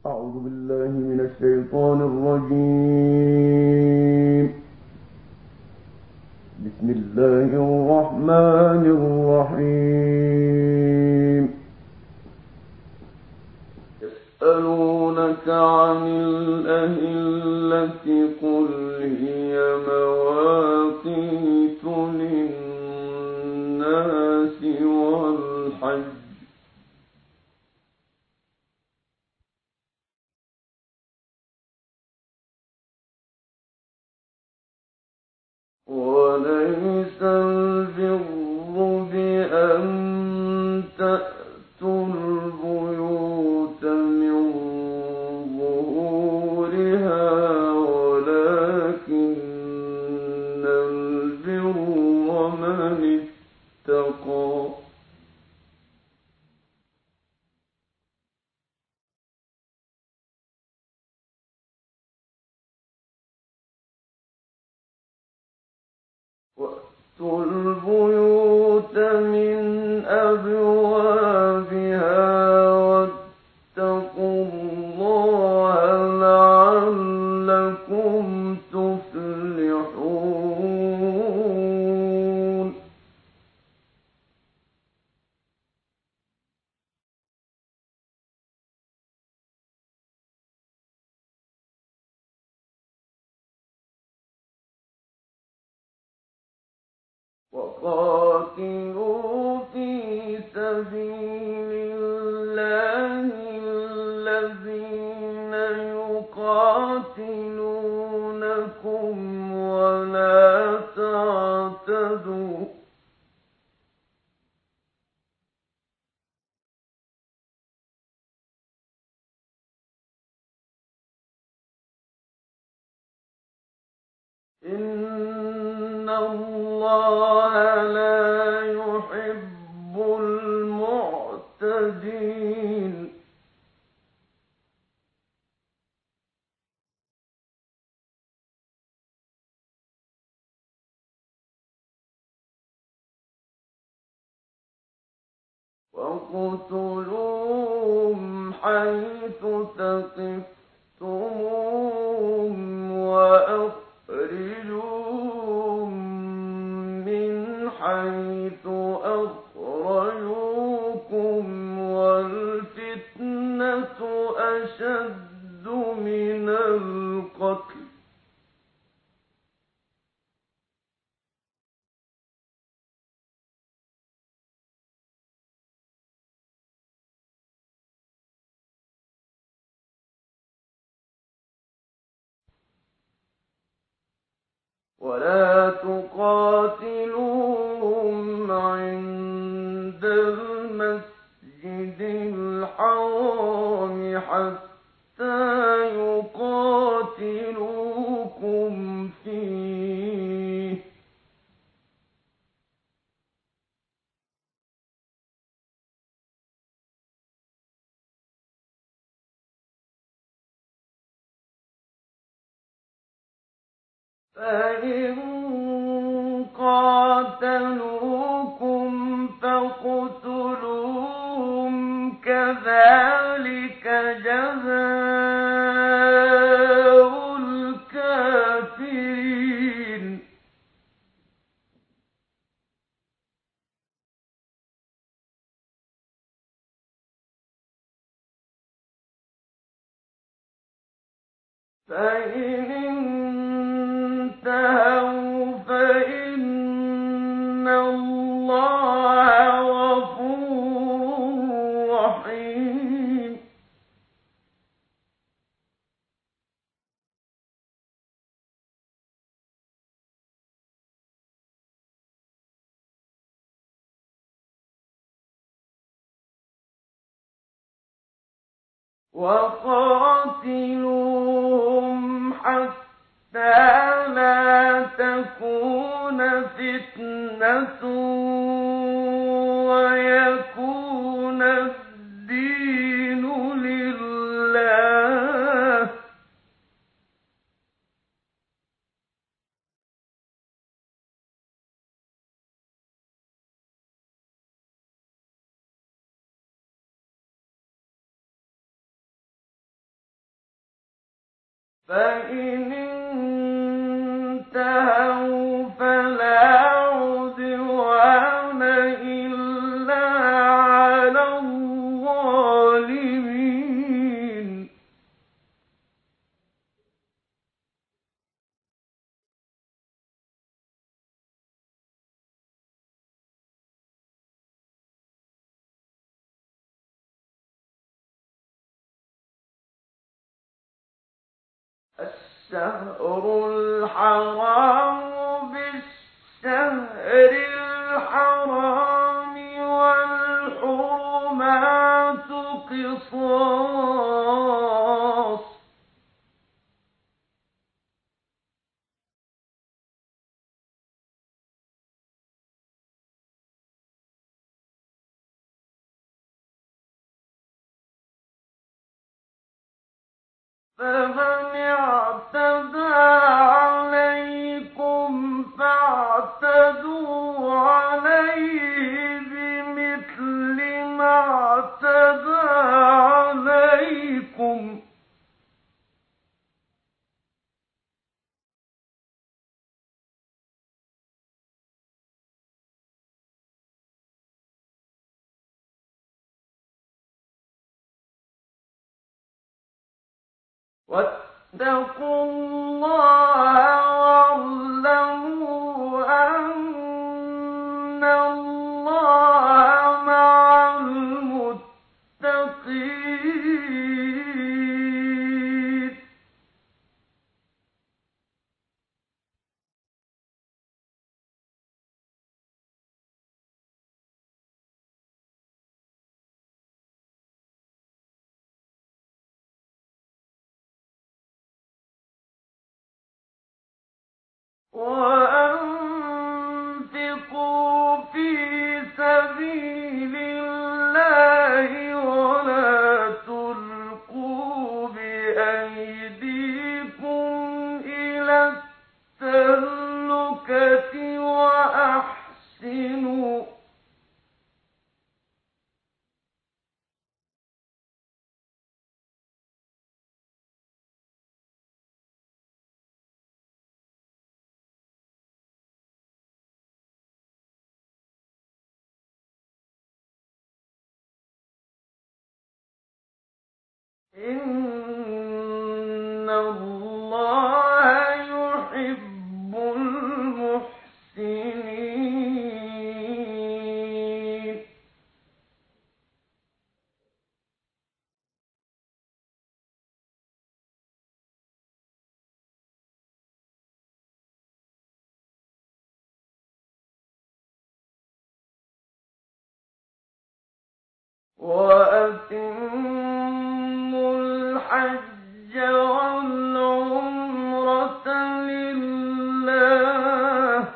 أعوذ بالله من الشيطان الرجيم. بسم الله الرحمن الرحيم. يسألونك عن الأهلة قل هي مواقيت للناس والحج وليس البر بأن تأتوا البيوت من ظهورها ولكن البر من اتقى وَأْتُوا الْبُيُوتَ مِنْ أَبْوَابِهَا وَاتَّقُوا اللَّهَ لَعَلَّكُمْ تُفْلِحُونَ وَقَاتِلُوا فِي سَبِيلِ اللَّهِ الَّذِينَ يُقَاتِلُونَكُمْ وَلَا تَعْتَدُوا إِنَّ اللَّهَ لَا يُحِبُّ الْمُعْتَدِينَ وَاقْتُلُوهُمْ حَيْثُ ثَقِفْتُمُوهُمْ وَأَخْرِجُوهُم مِّنْ حَيْثُ أَخْرَجُوكُمْ وَالْفِتْنَةُ أَشَدُّ مِنَ الْقَتْلِ ۚ وَلَا تُقَاتِلُوهُمْ عِندَ الْمَسْجِدِ الْحَرَامِ حَتَّىٰ يُقَاتِلُوكُمْ فِيهِ ۖ فَإِن قَاتَلُوكُمْ فَاقْتُلُوهُمْ ۖ كَذَٰلِكَ جَزَاءُ الْكَافِرِينَ فَإِنِ انتَهَوْا فَإِنَّ اللَّهَ غَفُورٌ رَّحِيمٌ وَقَاتِلُوهُمْ حَتَّىٰ لَا تَكُونَ فِتْنَةٌ وَيَكُونَ الدِّينُ لِلَّهِ ۖ فإن انتهوا فلا عدوان إلا على الظالمين. الشهر الحرام بالشهر الحرام والحرمات قصاص. فمن اعتدى عليكم فاعتدوا عليه بمثل ما اعتدى عليكم. واتقوا الله واعلموا أن الله مع المتقين. وأنفقوا في سبيل الله ولا تلقوا بأيديكم إلى التهلكة وأحسنوا إن الله يحب المحسنين. وأتموا الحج والعمرة لله.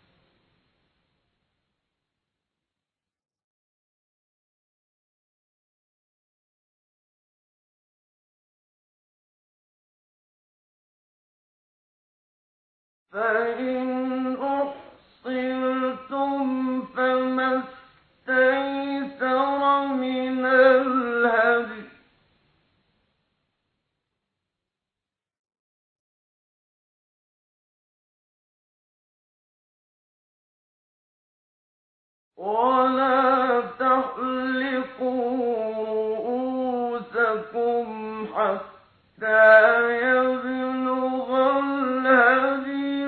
فإن أحصرتم فما استيسر من الهدي. ولا تحلقوا رؤوسكم حتى يبلغ الهدي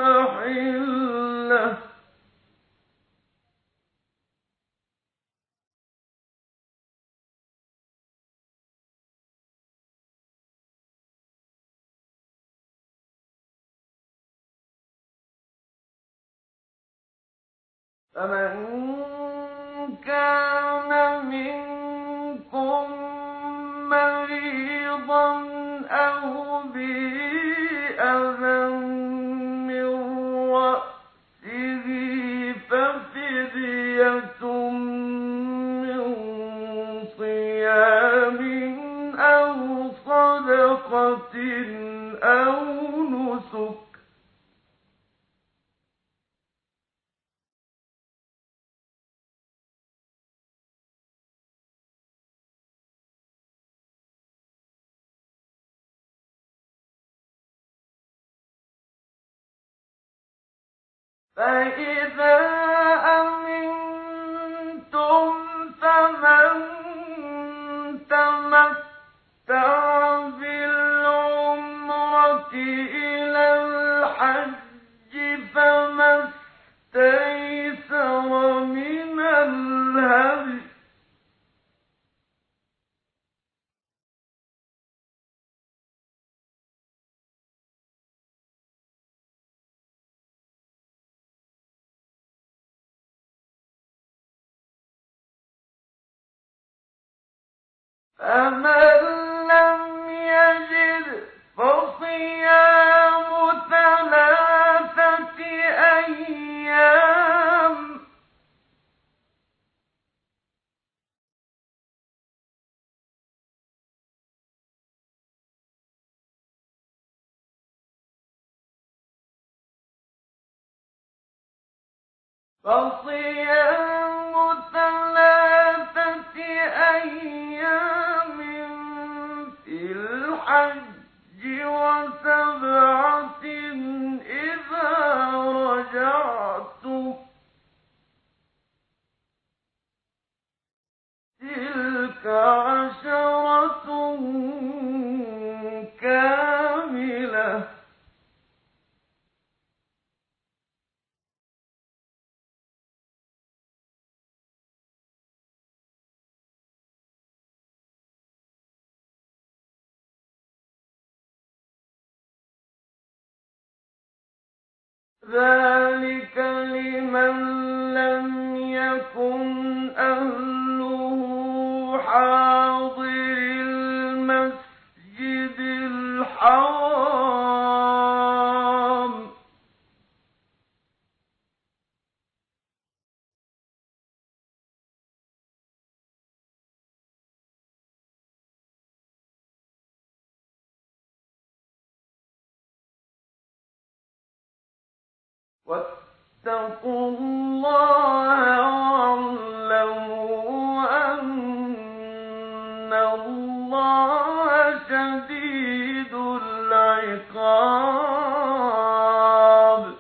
محله. فمن كان منكم مريضا أو به أذى من رأسه ففدية من صيام أو صدقة أو نسك. فإذا أمنتم فمن تمتع بالعمرة إلى الحج فما استيسر من الهدي فمن لم يجد فصيام 3 أيام فصيام 3 أيام في الحج و7 إذا رجعتم تلك 10 كاملة ذلك لمن لم يكن أهله حاضر المسجد الحرام واتقوا الله واعلموا أن الله شديد العقاب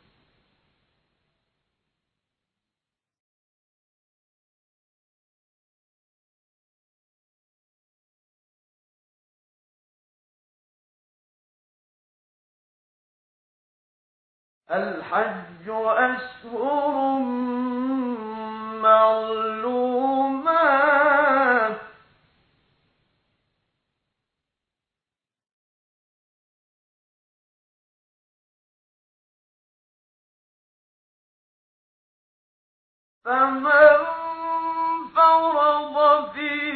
الحج أشهر معلومات فمن فرض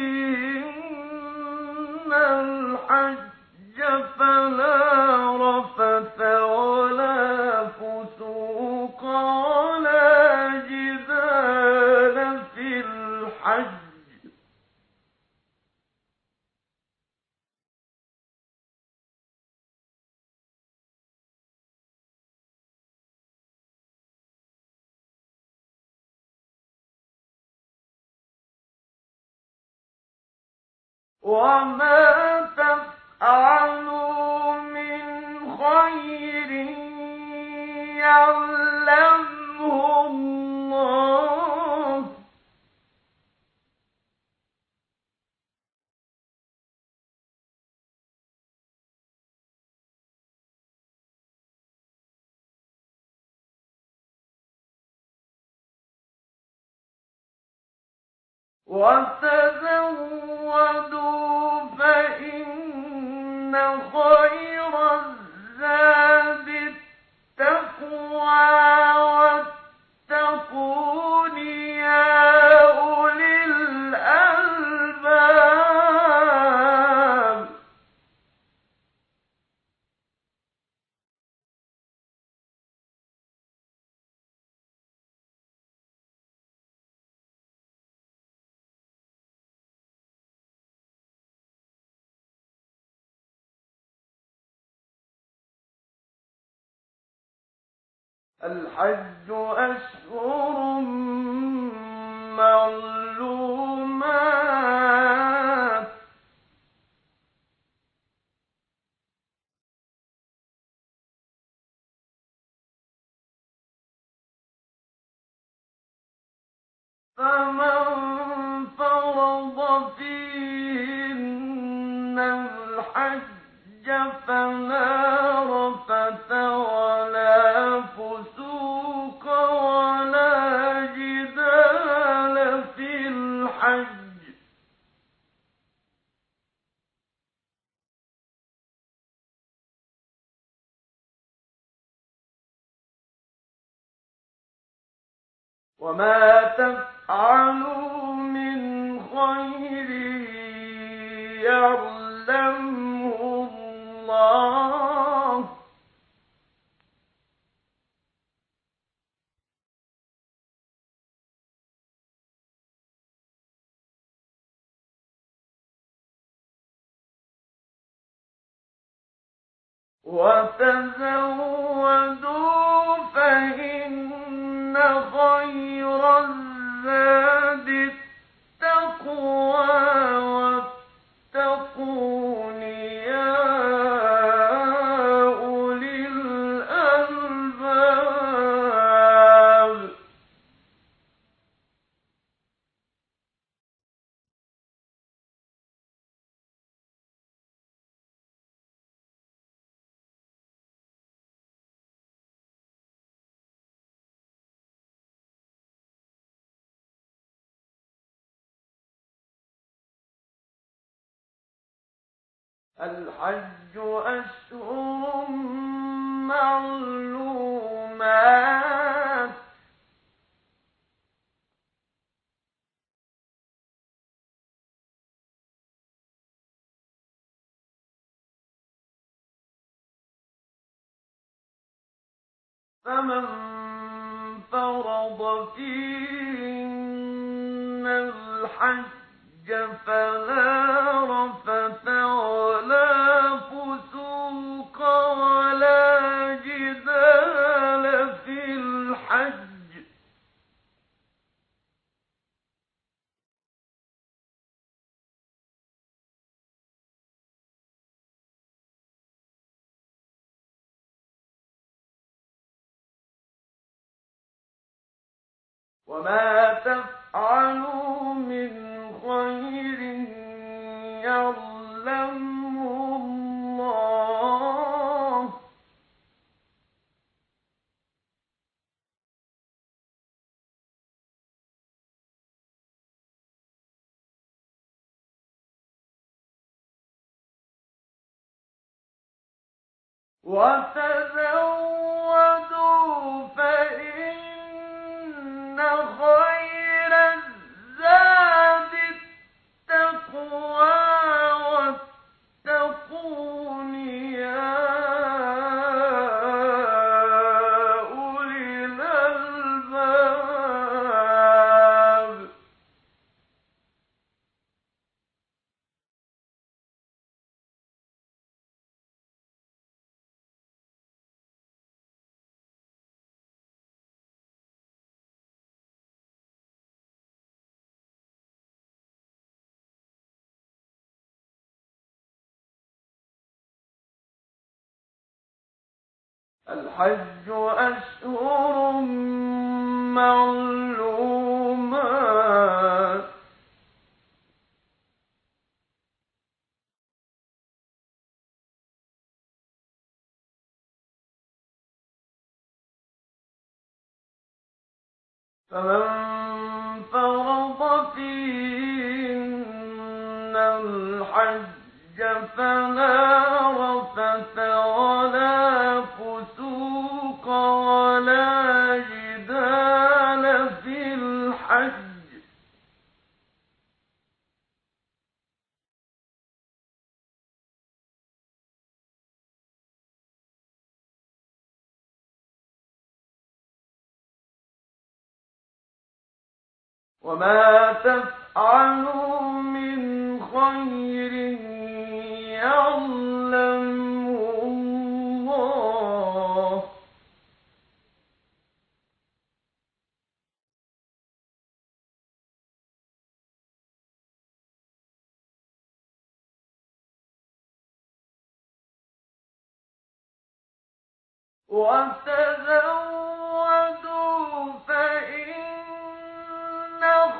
فيهن الحج فلا رفث ولا فسوق ولا جدال في الحج وما تفعلوا من خير يعلمه الله وتزودوا فإن خير الزاد التقوى واتقون يا أولي الألباب الحج أشهر معلومات فمن فرض فيهن الحج فلا رفث ولا فسوق ولا جدال في الحج وما تفعلوا من خير يعلمه الله وتزودوا فإن خير الزاد التقوى واتقون يا أولي الألباب الحج أشهر معلومات فمن فرض فيهن الحج فلا رفث ولا فسوق ولا جدال في الحج وما تفعلوا من خير يعلمه الله وتزودوا فإن خير الزاد التقوى واتقون يا أولي الألباب الحج أشهر معلومات فمن فرض فيهن الحج فلا رفث ولا فسوق ولا جدال في الحج وما تفعلوا من خير يعلمه الله وتزودوا فإن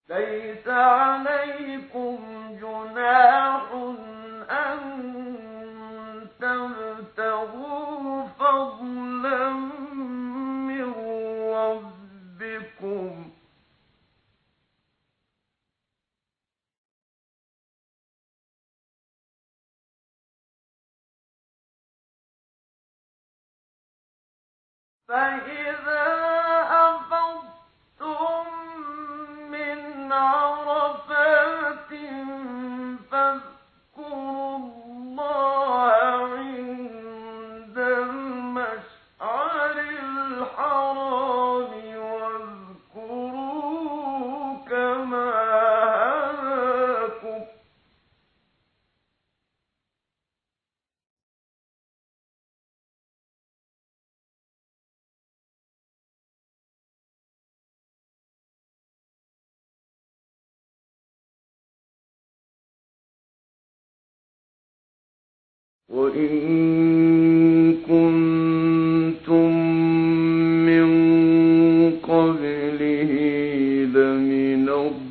ليس عليكم جناح أن تبتغوا فضلا من ربكم فإذا أفضتم من عرفات فاذكروا الله عند المشعر الحرام واذكروه كما هداكم وإن كنتم من قبله لمن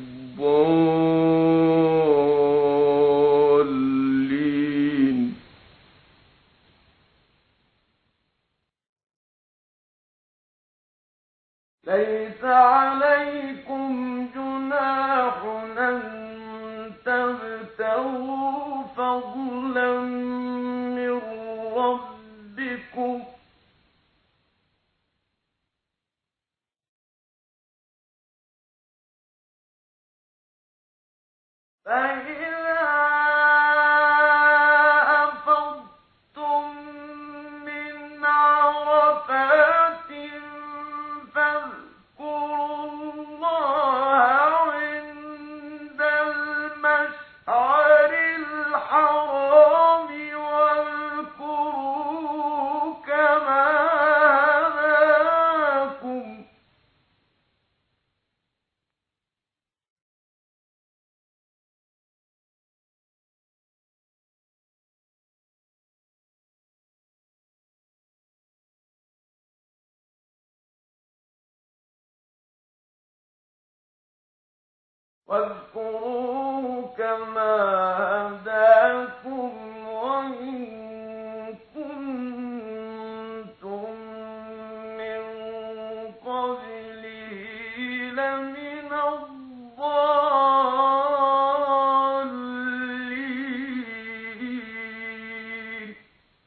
الضالين ليس عليكم جناح أن تبتغوا فضلا من ربكم فإذا أفضتم من عرفات فاذكروا الله عند المشعر الحرام واذكروه كما هداكم واذكروه كما هداكم وإن كنتم من قبله لمن الضالين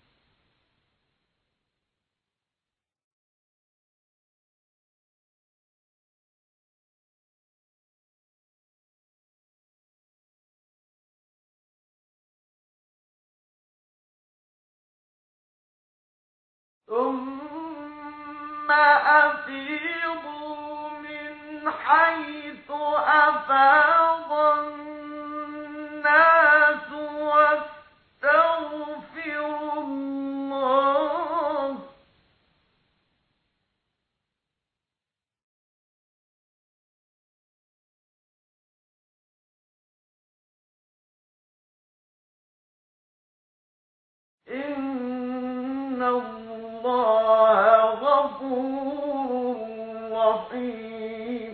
ثم أفيضوا من حيث أفاض الناس واستغفروا الله إن الله غفور رحيم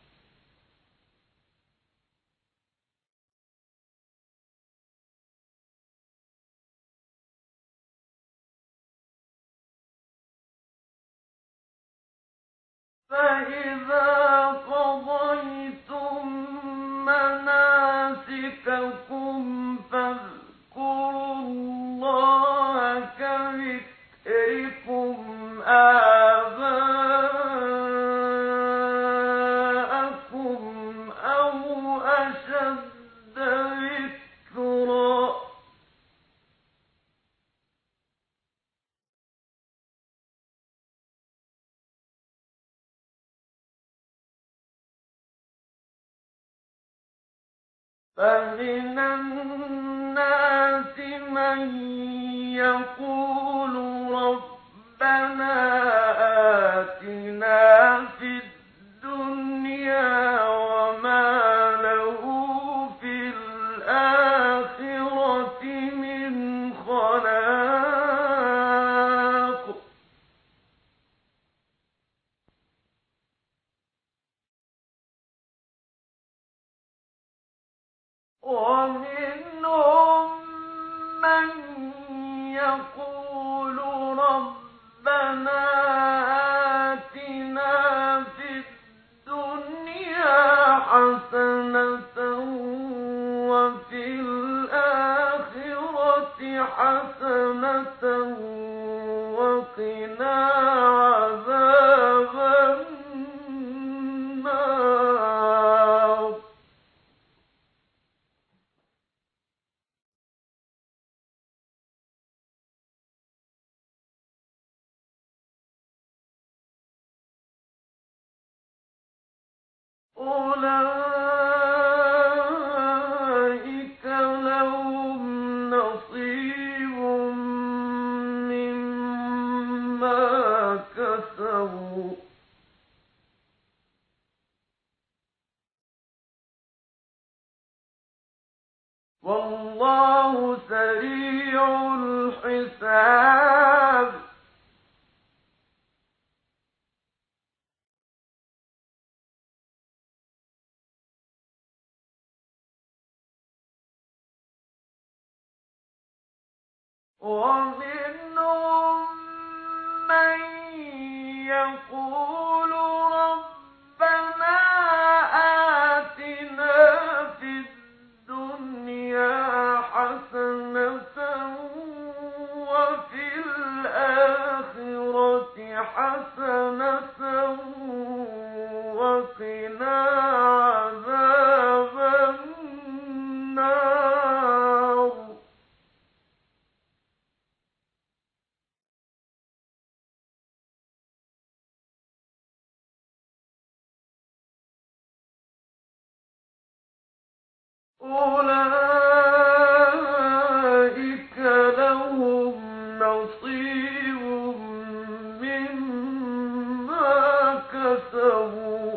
فإذا قضيتم مناسككم فاذكروا الله كذكركم آباءكم أو أشد ذكرا فمن الناس من يقول ربنا آتنا في الدنيا وما له في الآخرة من خلاق ومنهم من يقول ربنا آتنا في الدنيا حسنة وفي الآخرة حسنة وقنا عذاب النار. أولئك لهم نصيب مما كسبوا والله سريع الحساب. ومنهم من يقول ربنا آتنا في الدنيا حسنة وفي الآخرة حسنة وقنا عذاب النار. أولئك لهم نصيب مما كسبوا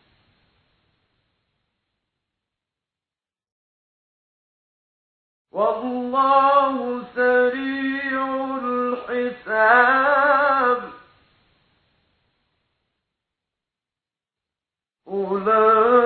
والله سريع الحساب. أولئك